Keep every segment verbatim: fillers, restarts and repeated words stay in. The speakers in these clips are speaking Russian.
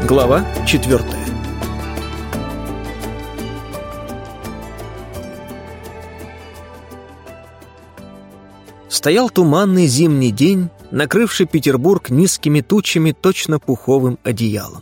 Глава четвертая. Стоял туманный зимний день, накрывший Петербург низкими тучами, точно пуховым одеялом.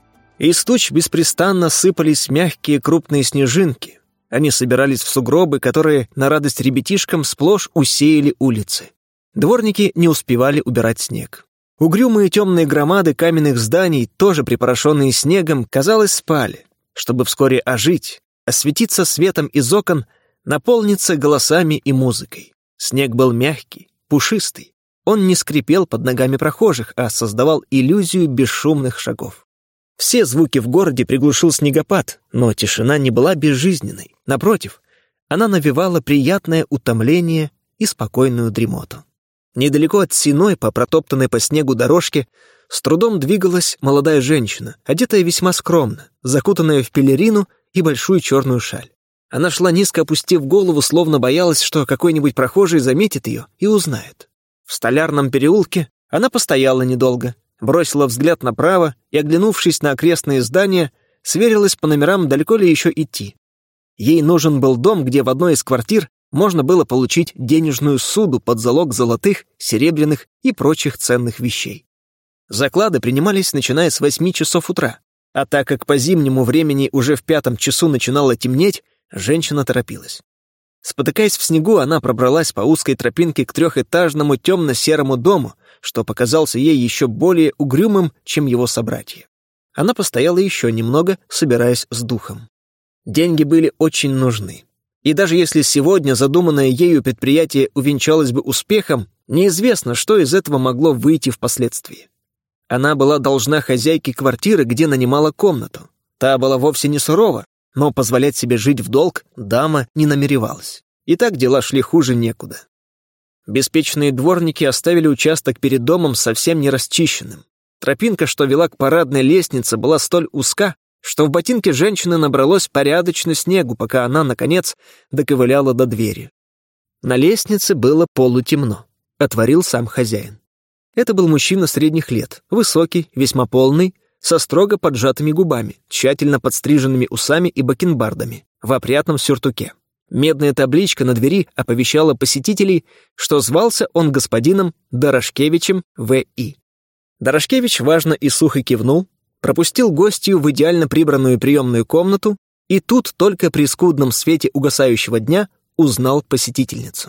Из туч беспрестанно сыпались мягкие крупные снежинки. Они собирались в сугробы, которые, на радость ребятишкам, сплошь усеяли улицы. Дворники не успевали убирать снег. Угрюмые темные громады каменных зданий, тоже припорошенные снегом, казалось, спали, чтобы вскоре ожить, осветиться светом из окон, наполниться голосами и музыкой. Снег был мягкий, пушистый. Он не скрипел под ногами прохожих, а создавал иллюзию бесшумных шагов. Все звуки в городе приглушил снегопад, но тишина не была безжизненной. Напротив, она навевала приятное утомление и спокойную дремоту. Недалеко от Сеной, по протоптанной по снегу дорожке, с трудом двигалась молодая женщина, одетая весьма скромно, закутанная в пелерину и большую черную шаль. Она шла низко опустив голову, словно боялась, что какой-нибудь прохожий заметит ее и узнает. В Столярном переулке она постояла недолго, бросила взгляд направо и, оглянувшись на окрестные здания, сверилась по номерам, далеко ли еще идти. Ей нужен был дом, где в одной из квартир можно было получить денежную суду под залог золотых, серебряных и прочих ценных вещей. Заклады принимались, начиная с восьми часов утра, а так как по зимнему времени уже в пятом часу начинало темнеть, женщина торопилась. Спотыкаясь в снегу, она пробралась по узкой тропинке к трехэтажному темно-серому дому, что показался ей еще более угрюмым, чем его собратья. Она постояла еще немного, собираясь с духом. Деньги были очень нужны. И даже если сегодня задуманное ею предприятие увенчалось бы успехом, неизвестно, что из этого могло выйти впоследствии. Она была должна хозяйке квартиры, где нанимала комнату. Та была вовсе не сурова, но позволять себе жить в долг дама не намеревалась. И так дела шли хуже некуда. Беспечные дворники оставили участок перед домом совсем не расчищенным. Тропинка, что вела к парадной лестнице, была столь узка, что в ботинке женщины набралось порядочно снегу, пока она, наконец, доковыляла до двери. На лестнице было полутемно. Отворил сам хозяин. Это был мужчина средних лет, высокий, весьма полный, со строго поджатыми губами, тщательно подстриженными усами и бакенбардами, в опрятном сюртуке. Медная табличка на двери оповещала посетителей, что звался он господином Дорошкевичем В И Дорошкевич важно и сухо кивнул, пропустил гостью в идеально прибранную приемную комнату и тут только при скудном свете угасающего дня узнал посетительницу.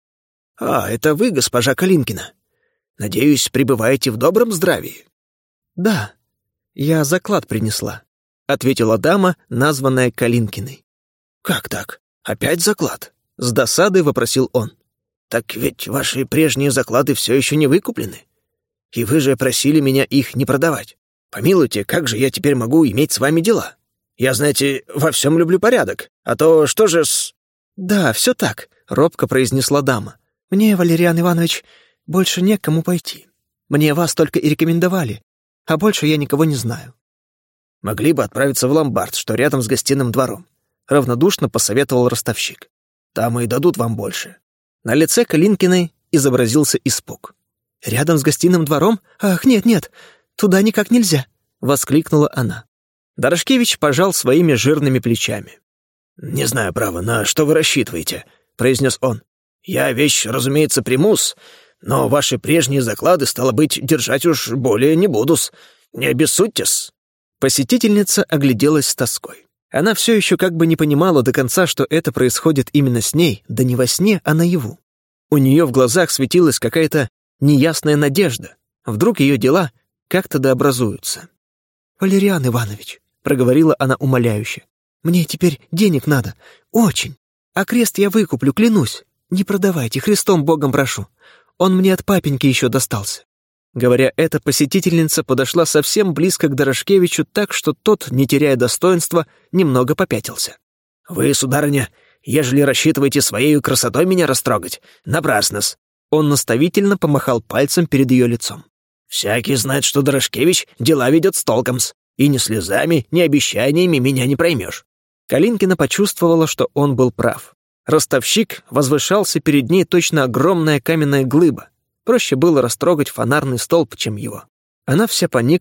«А, это вы, госпожа Калинкина? Надеюсь, пребываете в добром здравии?» «Да, я заклад принесла», — ответила дама, названная Калинкиной. «Как так? Опять заклад?» — с досадой вопросил он. «Так ведь ваши прежние заклады все еще не выкуплены. И вы же просили меня их не продавать. Помилуйте, как же я теперь могу иметь с вами дела? Я, знаете, во всем люблю порядок, а то что же с...» «Да, все так», — робко произнесла дама. «Мне, Валериан Иванович, больше не к кому пойти. Мне вас только и рекомендовали, а больше я никого не знаю». «Могли бы отправиться в ломбард, что рядом с гостиным двором», — равнодушно посоветовал ростовщик. «Там и дадут вам больше». На лице Калинкиной изобразился испуг. «Рядом с гостиным двором? Ах, нет-нет, туда никак нельзя», — воскликнула она. Дорошкевич пожал своими жирными плечами. «Не знаю, право, на что вы рассчитываете», — произнес он. «Я вещь, разумеется, примус, но ваши прежние заклады, стало быть, держать уж более не буду-с. Не обессудьте-с». Посетительница огляделась с тоской. Она все еще как бы не понимала до конца, что это происходит именно с ней, да не во сне, а наяву. У нее в глазах светилась какая-то неясная надежда. Вдруг ее дела как-то дообразуются. «Валериан Иванович», — проговорила она умоляюще, — «мне теперь денег надо, очень. А крест я выкуплю, клянусь. Не продавайте, Христом Богом прошу. Он мне от папеньки еще достался». Говоря это, посетительница подошла совсем близко к Дорошкевичу так, что тот, не теряя достоинства, немного попятился. «Вы, сударыня, ежели рассчитываете своею красотой меня растрогать, напрасно-с». Он наставительно помахал пальцем перед ее лицом. «Всякий знает, что Дорошкевич дела ведет с толком-с, и ни слезами, ни обещаниями меня не проймешь». Калинкина почувствовала, что он был прав. Ростовщик возвышался перед ней точно огромная каменная глыба. Проще было растрогать фонарный столб, чем его. Она вся поникла,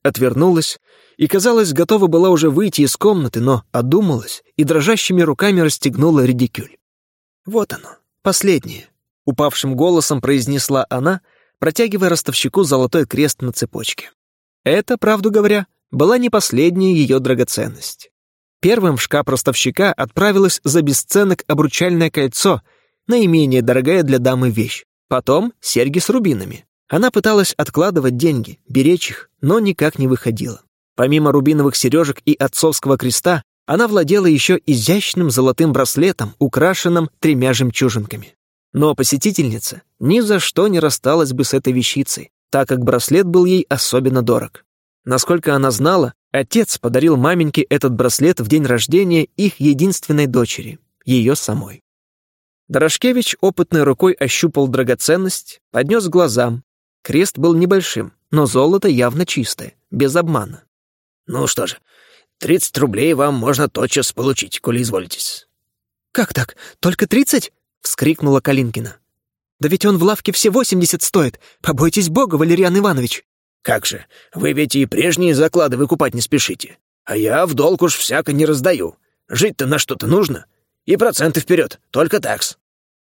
отвернулась и, казалось, готова была уже выйти из комнаты, но одумалась и дрожащими руками расстегнула редикюль. «Вот оно, последнее», — упавшим голосом произнесла она, протягивая ростовщику золотой крест на цепочке. Это, правду говоря, была не последняя ее драгоценность. Первым в шкаф ростовщика отправилось за бесценок обручальное кольцо, наименее дорогая для дамы вещь. Потом серьги с рубинами. Она пыталась откладывать деньги, беречь их, но никак не выходила. Помимо рубиновых сережек и отцовского креста, она владела еще изящным золотым браслетом, украшенным тремя жемчужинками. Но посетительница ни за что не рассталась бы с этой вещицей, так как браслет был ей особенно дорог. Насколько она знала, отец подарил маменьке этот браслет в день рождения их единственной дочери, ее самой. Дорошкевич опытной рукой ощупал драгоценность, поднес к глазам. Крест был небольшим, но золото явно чистое, без обмана. «Ну что же, тридцать рублей вам можно тотчас получить, коли изволитесь». «Как так? Только тридцать?» — вскрикнула Калинкина. «Да ведь он в лавке все восемьдесят стоит. Побойтесь Бога, Валериан Иванович». «Как же, вы ведь и прежние заклады выкупать не спешите. А я в долг уж всяко не раздаю. Жить-то на что-то нужно. И проценты вперед, только такс».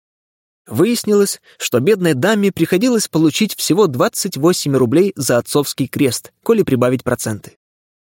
Выяснилось, что бедной даме приходилось получить всего двадцать восемь рублей за отцовский крест, коли прибавить проценты.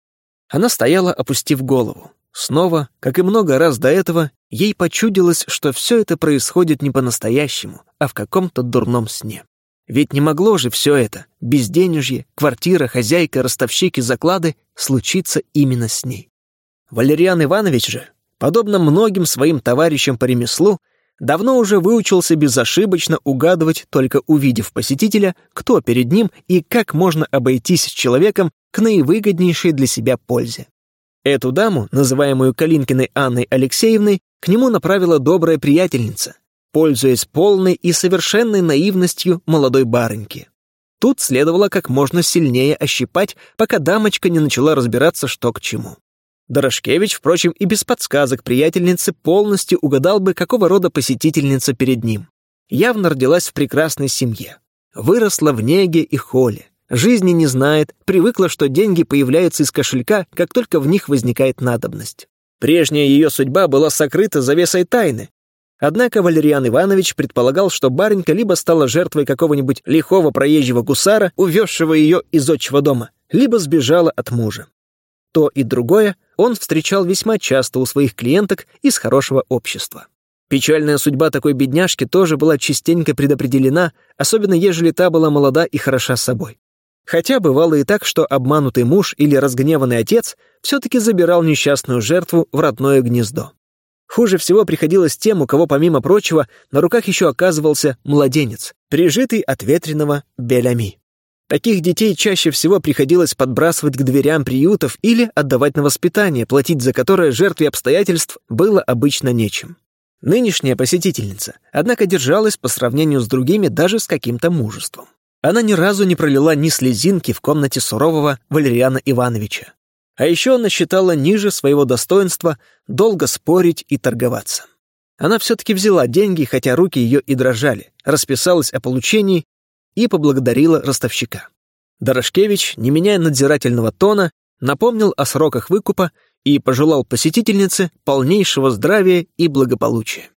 Она стояла, опустив голову. Снова, как и много раз до этого, ей почудилось, что все это происходит не по-настоящему, а в каком-то дурном сне. Ведь не могло же все это, безденежье, квартира, хозяйка, ростовщик и заклады, случиться именно с ней. Валериан Иванович же, подобно многим своим товарищам по ремеслу, давно уже выучился безошибочно угадывать, только увидев посетителя, кто перед ним и как можно обойтись с человеком к наивыгоднейшей для себя пользе. Эту даму, называемую Калинкиной Анной Алексеевной, к нему направила добрая приятельница, пользуясь полной и совершенной наивностью молодой барыньки. Тут следовало как можно сильнее ощипать, пока дамочка не начала разбираться, что к чему. Дорошкевич, впрочем, и без подсказок приятельницы полностью угадал бы, какого рода посетительница перед ним. Явно родилась в прекрасной семье. Выросла в неге и холе. Жизни не знает, привыкла, что деньги появляются из кошелька, как только в них возникает надобность. Прежняя ее судьба была сокрыта завесой тайны. Однако Валериан Иванович предполагал, что барынька либо стала жертвой какого-нибудь лихого проезжего гусара, увезшего ее из отчего дома, либо сбежала от мужа. То и другое он встречал весьма часто у своих клиенток из хорошего общества. Печальная судьба такой бедняжки тоже была частенько предопределена, особенно ежели та была молода и хороша собой. Хотя бывало и так, что обманутый муж или разгневанный отец все-таки забирал несчастную жертву в родное гнездо. Хуже всего приходилось тем, у кого, помимо прочего, на руках еще оказывался младенец, прижитый от ветреного Белями. Таких детей чаще всего приходилось подбрасывать к дверям приютов или отдавать на воспитание, платить за которое жертве обстоятельств было обычно нечем. Нынешняя посетительница, однако, держалась по сравнению с другими даже с каким-то мужеством. Она ни разу не пролила ни слезинки в комнате сурового Валериана Ивановича. А еще она считала ниже своего достоинства долго спорить и торговаться. Она все-таки взяла деньги, хотя руки ее и дрожали, расписалась о получении и поблагодарила ростовщика. Дорошкевич, не меняя надзирательного тона, напомнил о сроках выкупа и пожелал посетительнице полнейшего здравия и благополучия.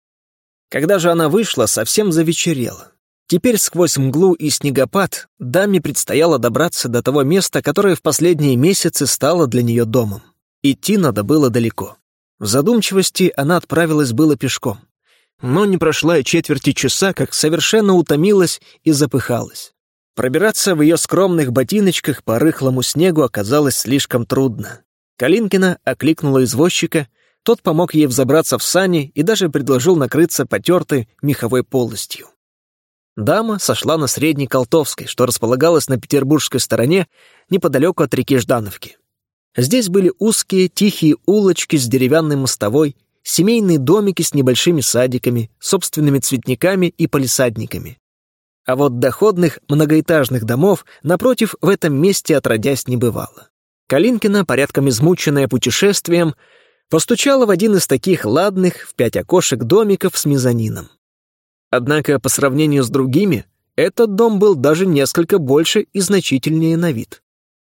Когда же она вышла, совсем завечерело. Теперь сквозь мглу и снегопад даме предстояло добраться до того места, которое в последние месяцы стало для нее домом. Идти надо было далеко. В задумчивости она отправилась было пешком. Но не прошла и четверти часа, как совершенно утомилась и запыхалась. Пробираться в ее скромных ботиночках по рыхлому снегу оказалось слишком трудно. Калинкина окликнула извозчика, тот помог ей взобраться в сани и даже предложил накрыться потертой меховой полостью. Дама сошла на Средней Колтовской, что располагалось на петербургской стороне, неподалеку от реки Ждановки. Здесь были узкие, тихие улочки с деревянной мостовой, семейные домики с небольшими садиками, собственными цветниками и палисадниками. А вот доходных многоэтажных домов, напротив, в этом месте отродясь не бывало. Калинкина, порядком измученная путешествием, постучала в один из таких ладных в пять окошек домиков с мезонином. Однако по сравнению с другими, этот дом был даже несколько больше и значительнее на вид.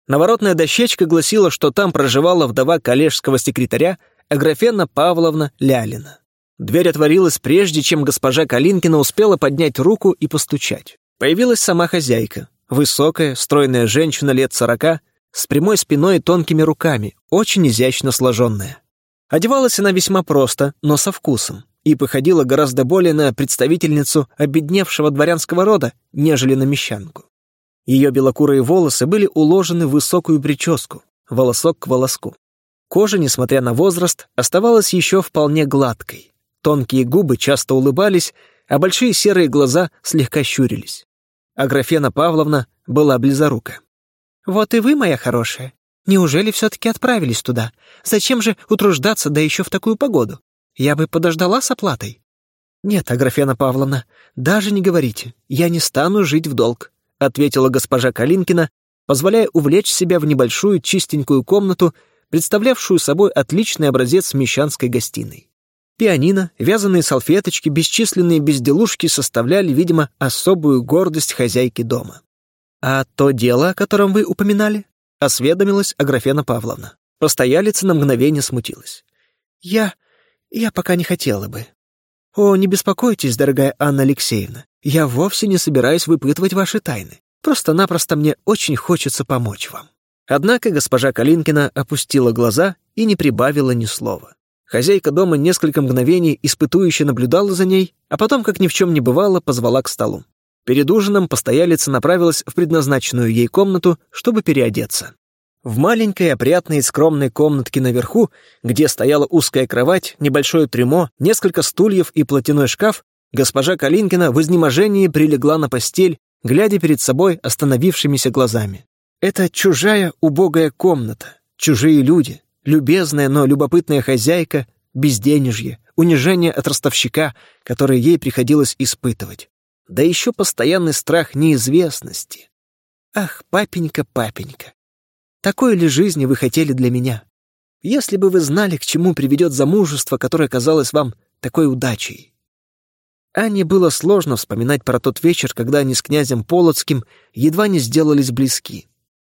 Наворотная дощечка гласила, что там проживала вдова коллежского секретаря Аграфена Павловна Лялина. Дверь отворилась прежде, чем госпожа Калинкина успела поднять руку и постучать. Появилась сама хозяйка, высокая, стройная женщина лет сорока, с прямой спиной и тонкими руками, очень изящно сложенная. Одевалась она весьма просто, но со вкусом, и походила гораздо более на представительницу обедневшего дворянского рода, нежели на мещанку. Ее белокурые волосы были уложены в высокую прическу, волосок к волоску. Кожа, несмотря на возраст, оставалась еще вполне гладкой. Тонкие губы часто улыбались, а большие серые глаза слегка щурились. Аграфена Павловна была близорука. «Вот и вы, моя хорошая. Неужели все-таки отправились туда? Зачем же утруждаться, да еще в такую погоду? Я бы подождала с оплатой». «Нет, Аграфена Павловна, даже не говорите. Я не стану жить в долг», — ответила госпожа Калинкина, позволяя увлечь себя в небольшую чистенькую комнату, представлявшую собой отличный образец мещанской гостиной. Пианино, вязаные салфеточки, бесчисленные безделушки составляли, видимо, особую гордость хозяйки дома. «А то дело, о котором вы упоминали?» — осведомилась Аграфена Павловна. Постоялица на мгновение смутилась. «Я... я пока не хотела бы». «О, не беспокойтесь, дорогая Анна Алексеевна, я вовсе не собираюсь выпытывать ваши тайны. Просто-напросто мне очень хочется помочь вам». Однако госпожа Калинкина опустила глаза и не прибавила ни слова. Хозяйка дома несколько мгновений испытующе наблюдала за ней, а потом, как ни в чем не бывало, позвала к столу. Перед ужином постоялица направилась в предназначенную ей комнату, чтобы переодеться. В маленькой, опрятной и скромной комнатке наверху, где стояла узкая кровать, небольшое трюмо, несколько стульев и платяной шкаф, госпожа Калинкина в изнеможении прилегла на постель, глядя перед собой остановившимися глазами. Это чужая убогая комната, чужие люди, любезная, но любопытная хозяйка, безденежье, унижение от ростовщика, которое ей приходилось испытывать. Да еще постоянный страх неизвестности. Ах, папенька, папенька, такой ли жизни вы хотели для меня? Если бы вы знали, к чему приведет замужество, которое казалось вам такой удачей. Анне было сложно вспоминать про тот вечер, когда они с князем Полоцким едва не сделались близки.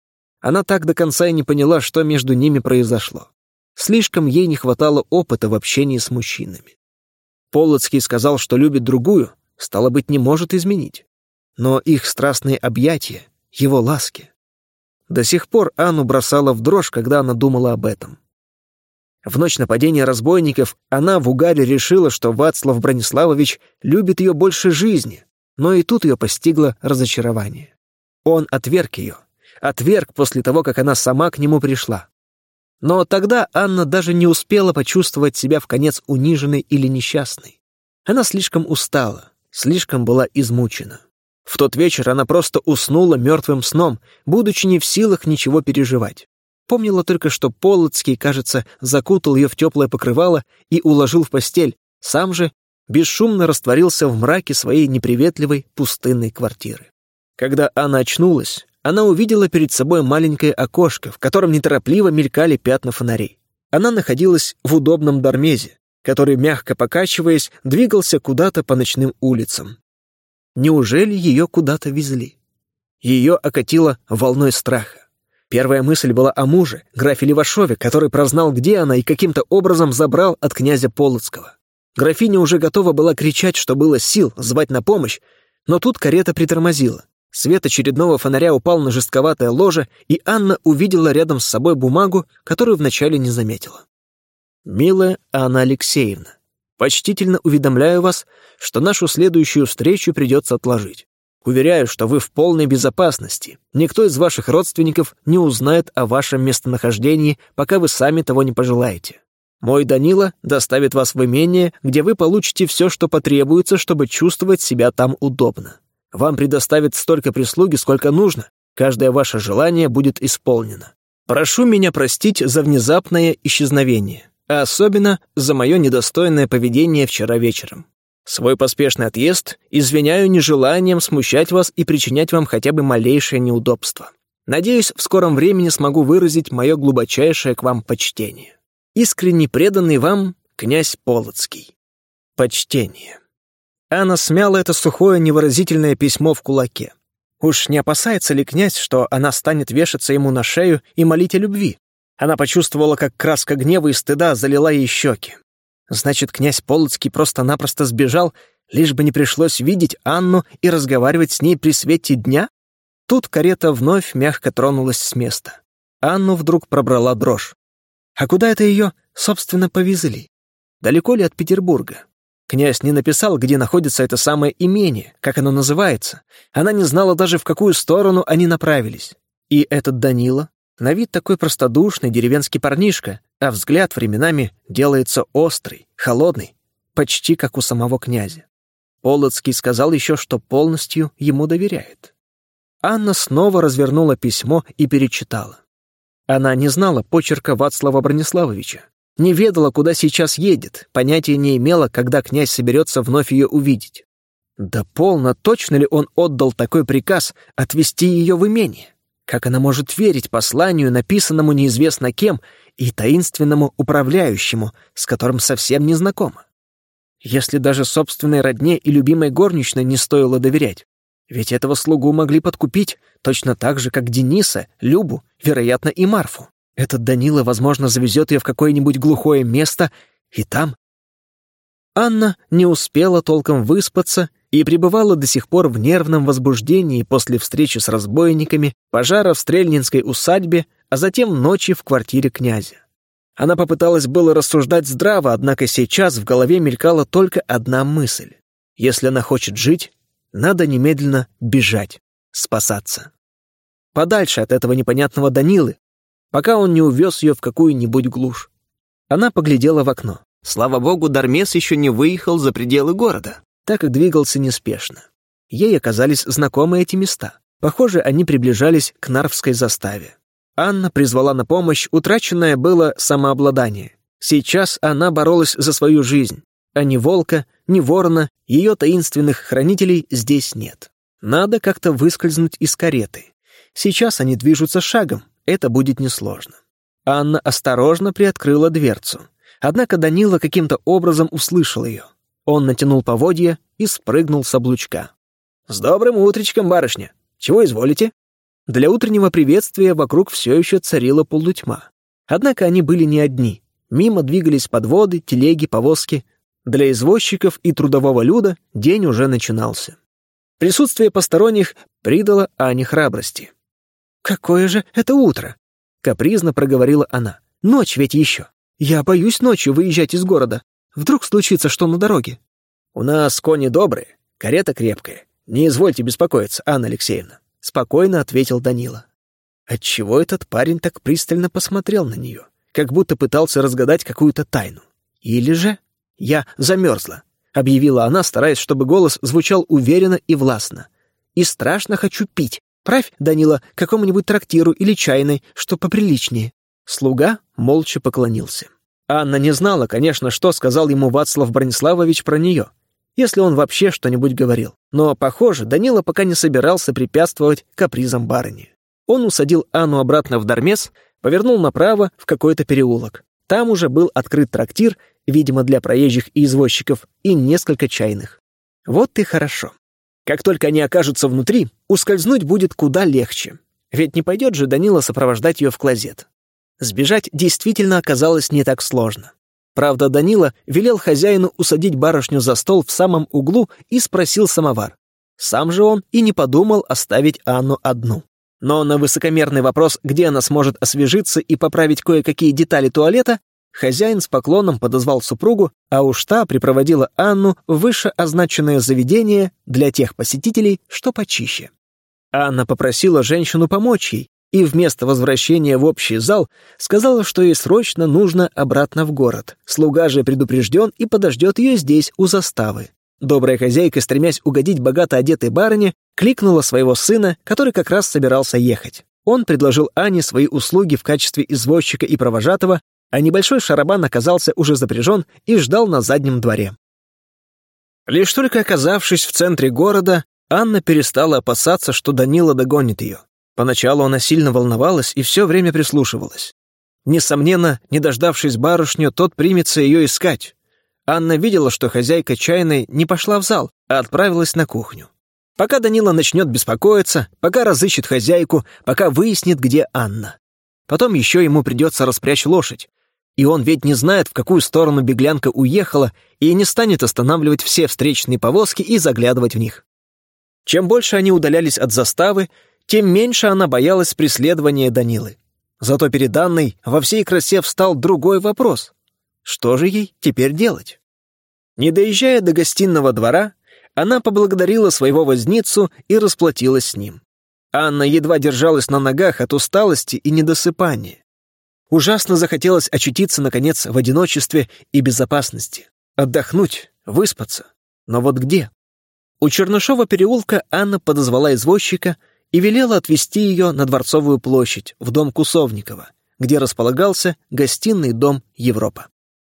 Она так до конца и не поняла, что между ними произошло. Слишком ей не хватало опыта в общении с мужчинами. Полоцкий сказал, что любит другую, стало быть, не может изменить. Но их страстные объятия, его ласки. До сих пор Анну бросала в дрожь, когда она думала об этом. В ночь нападения разбойников она в угаре решила, что Вацлав Брониславович любит ее больше жизни, но и тут ее постигло разочарование. Он отверг ее, отверг после того, как она сама к нему пришла. Но тогда Анна даже не успела почувствовать себя вконец униженной или несчастной. Она слишком устала, слишком была измучена. В тот вечер она просто уснула мертвым сном, будучи не в силах ничего переживать. Помнила только, что Полоцкий, кажется, закутал ее в теплое покрывало и уложил в постель, сам же бесшумно растворился в мраке своей неприветливой пустынной квартиры. Когда Анна очнулась, она увидела перед собой маленькое окошко, в котором неторопливо мелькали пятна фонарей. Она находилась в удобном дармезе, который, мягко покачиваясь, двигался куда-то по ночным улицам. Неужели ее куда-то везли? Ее окатило волной страха. Первая мысль была о муже, графе Левашове, который прознал, где она, и каким-то образом забрал от князя Полоцкого. Графиня уже готова была кричать, что было сил, звать на помощь, но тут карета притормозила. Свет очередного фонаря упал на жестковатое ложе, и Анна увидела рядом с собой бумагу, которую вначале не заметила. «Милая Анна Алексеевна, почтительно уведомляю вас, что нашу следующую встречу придется отложить. Уверяю, что вы в полной безопасности. Никто из ваших родственников не узнает о вашем местонахождении, пока вы сами того не пожелаете. Мой Данила доставит вас в имение, где вы получите все, что потребуется, чтобы чувствовать себя там удобно. Вам предоставят столько прислуги, сколько нужно. Каждое ваше желание будет исполнено. Прошу меня простить за внезапное исчезновение, а особенно за мое недостойное поведение вчера вечером. Свой поспешный отъезд извиняю нежеланием смущать вас и причинять вам хотя бы малейшее неудобство. Надеюсь, в скором времени смогу выразить мое глубочайшее к вам почтение. Искренне преданный вам князь Полоцкий. Почтение». Анна смяла это сухое невыразительное письмо в кулаке. Уж не опасается ли князь, что она станет вешаться ему на шею и молить о любви? Она почувствовала, как краска гнева и стыда залила ей щеки. Значит, князь Полоцкий просто-напросто сбежал, лишь бы не пришлось видеть Анну и разговаривать с ней при свете дня? Тут карета вновь мягко тронулась с места. Анну вдруг пробрала дрожь. А куда это ее, собственно, повезли? Далеко ли от Петербурга? Князь не написал, где находится это самое имение, как оно называется. Она не знала даже, в какую сторону они направились. И этот Данила, на вид такой простодушный деревенский парнишка, а взгляд временами делается острый, холодный, почти как у самого князя. Полоцкий сказал еще, что полностью ему доверяет. Анна снова развернула письмо и перечитала. Она не знала почерка Вацлава Брониславовича, не ведала, куда сейчас едет, понятия не имела, когда князь соберется вновь ее увидеть. Да полно, точно ли он отдал такой приказ отвезти ее в имение? Как она может верить посланию, написанному неизвестно кем, и таинственному управляющему, с которым совсем не знакома? Если даже собственной родне и любимой горничной не стоило доверять, ведь этого слугу могли подкупить точно так же, как Дениса, Любу, вероятно, и Марфу. Этот Данила, возможно, завезет ее в какое-нибудь глухое место, и там... Анна не успела толком выспаться и пребывала до сих пор в нервном возбуждении после встречи с разбойниками, пожара в Стрельнинской усадьбе, а затем ночи в квартире князя. Она попыталась было рассуждать здраво, однако сейчас в голове мелькала только одна мысль. Если она хочет жить, надо немедленно бежать, спасаться. Подальше от этого непонятного Данилы, пока он не увез ее в какую-нибудь глушь. Она поглядела в окно. Слава богу, Дармес еще не выехал за пределы города, так как двигался неспешно. Ей оказались знакомы эти места. Похоже, они приближались к Нарвской заставе. Анна призвала на помощь утраченное было самообладание. Сейчас она боролась за свою жизнь, а ни волка, ни ворона, ее таинственных хранителей здесь нет. Надо как-то выскользнуть из кареты. Сейчас они движутся шагом, это будет несложно. Анна осторожно приоткрыла дверцу. Однако Данила каким-то образом услышал ее. Он натянул поводья и спрыгнул с облучка. «С добрым утречком, барышня! Чего изволите?» Для утреннего приветствия вокруг все еще царила полутьма. Однако они были не одни. Мимо двигались подводы, телеги, повозки. Для извозчиков и трудового люда день уже начинался. Присутствие посторонних придало Ане храбрости. «Какое же это утро!» — капризно проговорила она. «Ночь ведь еще. Я боюсь ночью выезжать из города. Вдруг случится что на дороге?» «У нас кони добрые, карета крепкая. Не извольте беспокоиться, Анна Алексеевна», — спокойно ответил Данила. Отчего этот парень так пристально посмотрел на нее, как будто пытался разгадать какую-то тайну? Или же... «Я замерзла», — объявила она, стараясь, чтобы голос звучал уверенно и властно. «И страшно хочу пить. Правь, Данила, к какому-нибудь трактиру или чайной, что поприличнее». Слуга молча поклонился. Анна не знала, конечно, что сказал ему Вацлав Брониславович про нее, если он вообще что-нибудь говорил. Но, похоже, Данила пока не собирался препятствовать капризам барыни. Он усадил Анну обратно в Дармес, повернул направо в какой-то переулок. Там уже был открыт трактир, видимо, для проезжих и извозчиков, и несколько чайных. Вот и хорошо. Как только они окажутся внутри, ускользнуть будет куда легче. Ведь не пойдет же Данила сопровождать ее в клозет. Сбежать действительно оказалось не так сложно. Правда, Данила велел хозяину усадить барышню за стол в самом углу и спросил самовар. Сам же он и не подумал оставить Анну одну. Но на высокомерный вопрос, где она сможет освежиться и поправить кое-какие детали туалета, хозяин с поклоном подозвал супругу, а уж та припроводила Анну в вышеозначенное заведение для тех посетителей, что почище. Анна попросила женщину помочь ей, и вместо возвращения в общий зал сказала, что ей срочно нужно обратно в город. Слуга же предупрежден и подождет ее здесь, у заставы. Добрая хозяйка, стремясь угодить богато одетой барыне, кликнула своего сына, который как раз собирался ехать. Он предложил Ане свои услуги в качестве извозчика и провожатого, а небольшой шарабан оказался уже запряжен и ждал на заднем дворе. Лишь только оказавшись в центре города, Анна перестала опасаться, что Данила догонит ее. Поначалу она сильно волновалась и все время прислушивалась. Несомненно, не дождавшись барышню, тот примется ее искать. Анна видела, что хозяйка чайной не пошла в зал, а отправилась на кухню. Пока Данила начнет беспокоиться, пока разыщет хозяйку, пока выяснит, где Анна. Потом еще ему придется распрячь лошадь. И он ведь не знает, в какую сторону беглянка уехала, и не станет останавливать все встречные повозки и заглядывать в них. Чем больше они удалялись от заставы, тем меньше она боялась преследования Данилы. Зато перед Анной во всей красе встал другой вопрос. Что же ей теперь делать? Не доезжая до гостиного двора, она поблагодарила своего возницу и расплатилась с ним. Анна едва держалась на ногах от усталости и недосыпания. Ужасно захотелось очутиться, наконец, в одиночестве и безопасности. Отдохнуть, выспаться. Но вот где? У Чернышова переулка Анна подозвала извозчика и велела отвезти ее на Дворцовую площадь, в дом Кусовникова, где располагался гостиный дом «Европа».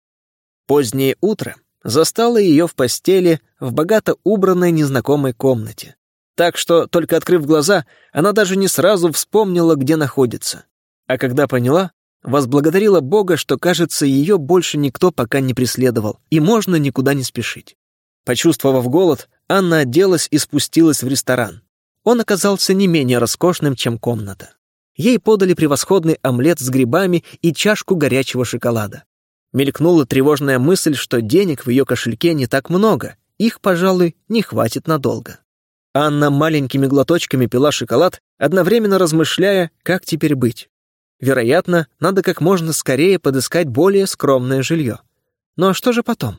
Позднее утро застало ее в постели в богато убранной незнакомой комнате. Так что, только открыв глаза, она даже не сразу вспомнила, где находится. А когда поняла, возблагодарила Бога, что, кажется, ее больше никто пока не преследовал, и можно никуда не спешить. Почувствовав голод, Анна оделась и спустилась в ресторан. Он оказался не менее роскошным, чем комната. Ей подали превосходный омлет с грибами и чашку горячего шоколада. Мелькнула тревожная мысль, что денег в ее кошельке не так много, их, пожалуй, не хватит надолго. Анна маленькими глоточками пила шоколад, одновременно размышляя, как теперь быть. Вероятно, надо как можно скорее подыскать более скромное жилье. Ну а что же потом?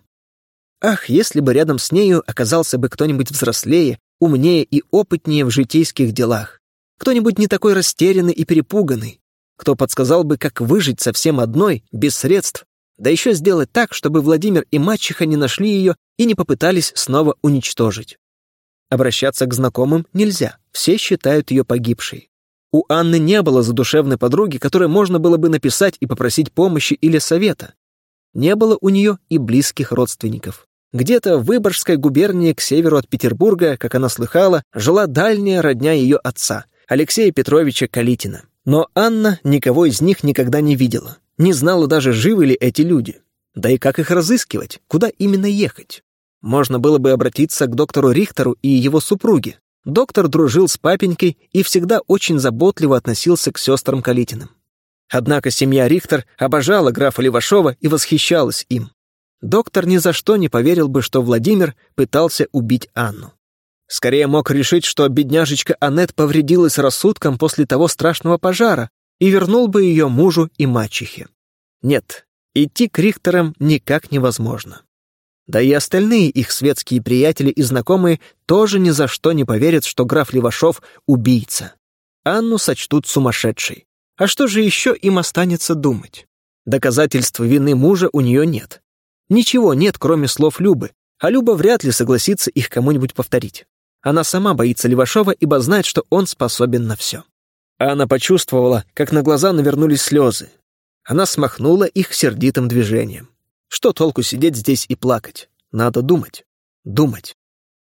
Ах, если бы рядом с нею оказался бы кто-нибудь взрослее, умнее и опытнее в житейских делах. Кто-нибудь не такой растерянный и перепуганный. Кто подсказал бы, как выжить совсем одной, без средств, да еще сделать так, чтобы Владимир и мачеха не нашли ее и не попытались снова уничтожить. Обращаться к знакомым нельзя, все считают ее погибшей. У Анны не было задушевной подруги, которой можно было бы написать и попросить помощи или совета. Не было у нее и близких родственников. Где-то в Выборгской губернии к северу от Петербурга, как она слыхала, жила дальняя родня ее отца, Алексея Петровича Калитина. Но Анна никого из них никогда не видела, не знала даже, живы ли эти люди. Да и как их разыскивать, куда именно ехать? Можно было бы обратиться к доктору Рихтеру и его супруге. Доктор дружил с папенькой и всегда очень заботливо относился к сестрам Калитиным. Однако семья Рихтер обожала графа Левашова и восхищалась им. Доктор ни за что не поверил бы, что Владимир пытался убить Анну. Скорее мог решить, что бедняжечка Аннет повредилась рассудком после того страшного пожара и вернул бы ее мужу и мачехе. Нет, идти к Рихтерам никак невозможно. Да и остальные их светские приятели и знакомые тоже ни за что не поверят, что граф Левашов — убийца. Анну сочтут сумасшедшей. А что же еще им останется думать? Доказательств вины мужа у нее нет. Ничего нет, кроме слов Любы, а Люба вряд ли согласится их кому-нибудь повторить. Она сама боится Левашова, ибо знает, что он способен на все. Анна почувствовала, как на глаза навернулись слезы. Она смахнула их сердитым движением. Что толку сидеть здесь и плакать? Надо думать. Думать.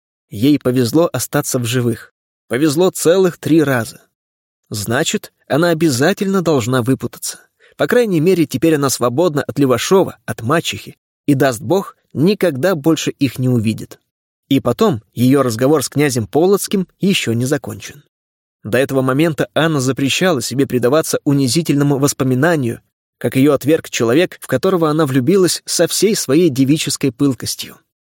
Ей повезло остаться в живых. Повезло целых три раза. Значит, она обязательно должна выпутаться. По крайней мере, теперь она свободна от Левашова, от мачехи, и, даст Бог, никогда больше их не увидит. И потом ее разговор с князем Полоцким еще не закончен. До этого момента Анна запрещала себе предаваться унизительному воспоминанию, как ее отверг человек, в которого она влюбилась со всей своей девической пылкостью.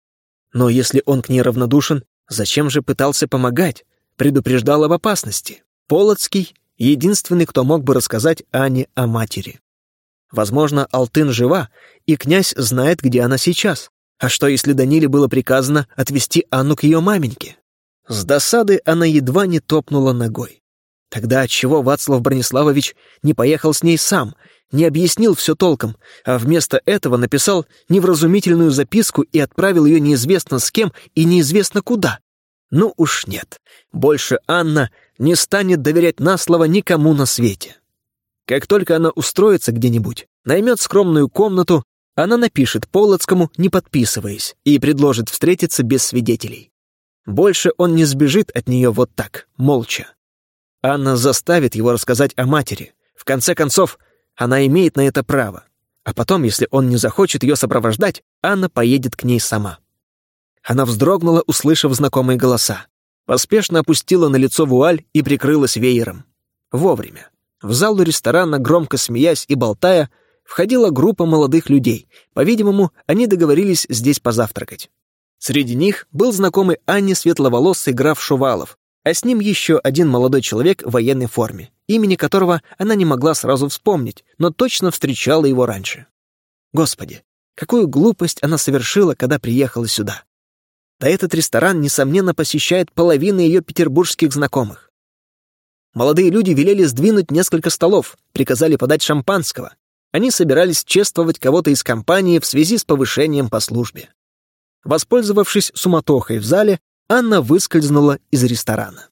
Но если он к ней равнодушен, зачем же пытался помогать, предупреждал об опасности? Полоцкий — единственный, кто мог бы рассказать Анне о матери. Возможно, Алтын жива, и князь знает, где она сейчас. А что, если Даниле было приказано отвезти Анну к ее маменьке? С досады она едва не топнула ногой. Тогда отчего Вацлав Брониславович не поехал с ней сам, не объяснил все толком, а вместо этого написал невразумительную записку и отправил ее неизвестно с кем и неизвестно куда? Ну уж нет, больше Анна не станет доверять на слово никому на свете. Как только она устроится где-нибудь, наймет скромную комнату, она напишет Полоцкому, не подписываясь, и предложит встретиться без свидетелей. Больше он не сбежит от нее вот так, молча. Анна заставит его рассказать о матери. В конце концов, она имеет на это право. А потом, если он не захочет ее сопровождать, Анна поедет к ней сама. Она вздрогнула, услышав знакомые голоса. Поспешно опустила на лицо вуаль и прикрылась веером. Вовремя. В залу ресторана, громко смеясь и болтая, входила группа молодых людей. По-видимому, они договорились здесь позавтракать. Среди них был знакомый Анне светловолосый граф Шувалов, а с ним еще один молодой человек в военной форме, имени которого она не могла сразу вспомнить, но точно встречала его раньше. Господи, какую глупость она совершила, когда приехала сюда. Да этот ресторан, несомненно, посещает половина ее петербургских знакомых. Молодые люди велели сдвинуть несколько столов, приказали подать шампанского. Они собирались чествовать кого-то из компании в связи с повышением по службе. Воспользовавшись суматохой в зале, Анна выскользнула из ресторана.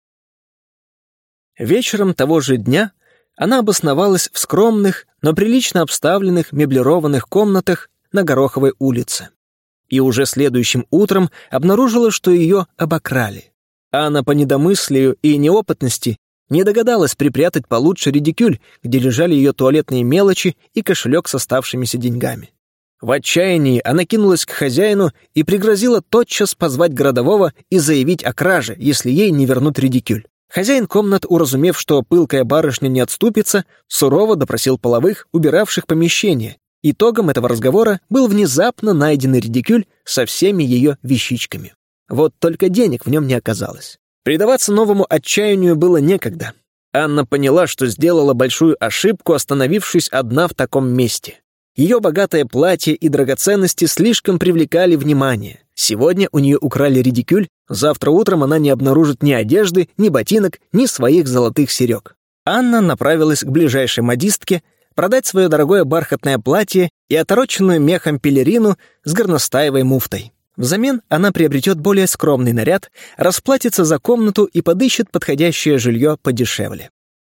Вечером того же дня она обосновалась в скромных, но прилично обставленных меблированных комнатах на Гороховой улице. И уже следующим утром обнаружила, что ее обокрали. Анна по недомыслию и неопытности не догадалась припрятать получше редикюль, где лежали ее туалетные мелочи и кошелек с оставшимися деньгами. В отчаянии она кинулась к хозяину и пригрозила тотчас позвать городового и заявить о краже, если ей не вернут редикюль. Хозяин комнат, уразумев, что пылкая барышня не отступится, сурово допросил половых, убиравших помещение. Итогом этого разговора был внезапно найденный редикюль со всеми ее вещичками. Вот только денег в нем не оказалось. Предаваться новому отчаянию было некогда. Анна поняла, что сделала большую ошибку, остановившись одна в таком месте. Ее богатое платье и драгоценности слишком привлекали внимание. Сегодня у нее украли редикюль, завтра утром она не обнаружит ни одежды, ни ботинок, ни своих золотых серег. Анна направилась к ближайшей модистке продать свое дорогое бархатное платье и отороченную мехом пелерину с горностаевой муфтой. Взамен она приобретет более скромный наряд, расплатится за комнату и подыщет подходящее жилье подешевле.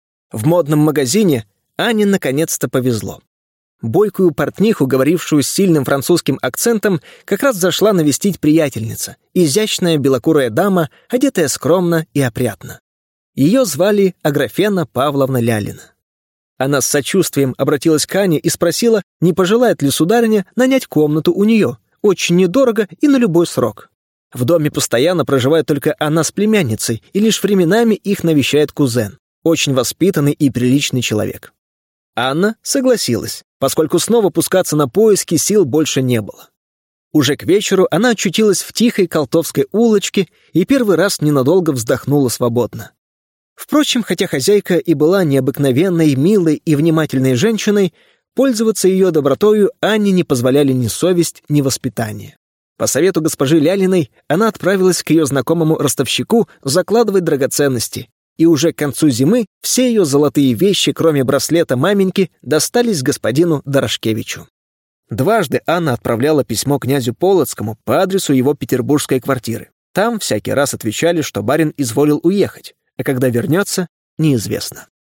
В модном магазине Анне наконец-то повезло. Бойкую портниху, говорившую с сильным французским акцентом, как раз зашла навестить приятельница, изящная белокурая дама, одетая скромно и опрятно. Ее звали Аграфена Павловна Лялина. Она с сочувствием обратилась к Анне и спросила, не пожелает ли сударыня нанять комнату у нее, очень недорого и на любой срок. В доме постоянно проживает только она с племянницей, и лишь временами их навещает кузен, очень воспитанный и приличный человек. Анна согласилась, поскольку снова пускаться на поиски сил больше не было. Уже к вечеру она очутилась в тихой Колтовской улочке и первый раз ненадолго вздохнула свободно. Впрочем, хотя хозяйка и была необыкновенной, милой и внимательной женщиной, пользоваться ее добротою Анне не позволяли ни совесть, ни воспитание. По совету госпожи Лялиной она отправилась к ее знакомому ростовщику закладывать драгоценности, и уже к концу зимы все ее золотые вещи, кроме браслета маменьки, достались господину Дорошкевичу. Дважды Анна отправляла письмо князю Полоцкому по адресу его петербургской квартиры. Там всякий раз отвечали, что барин изволил уехать, а когда вернется, неизвестно.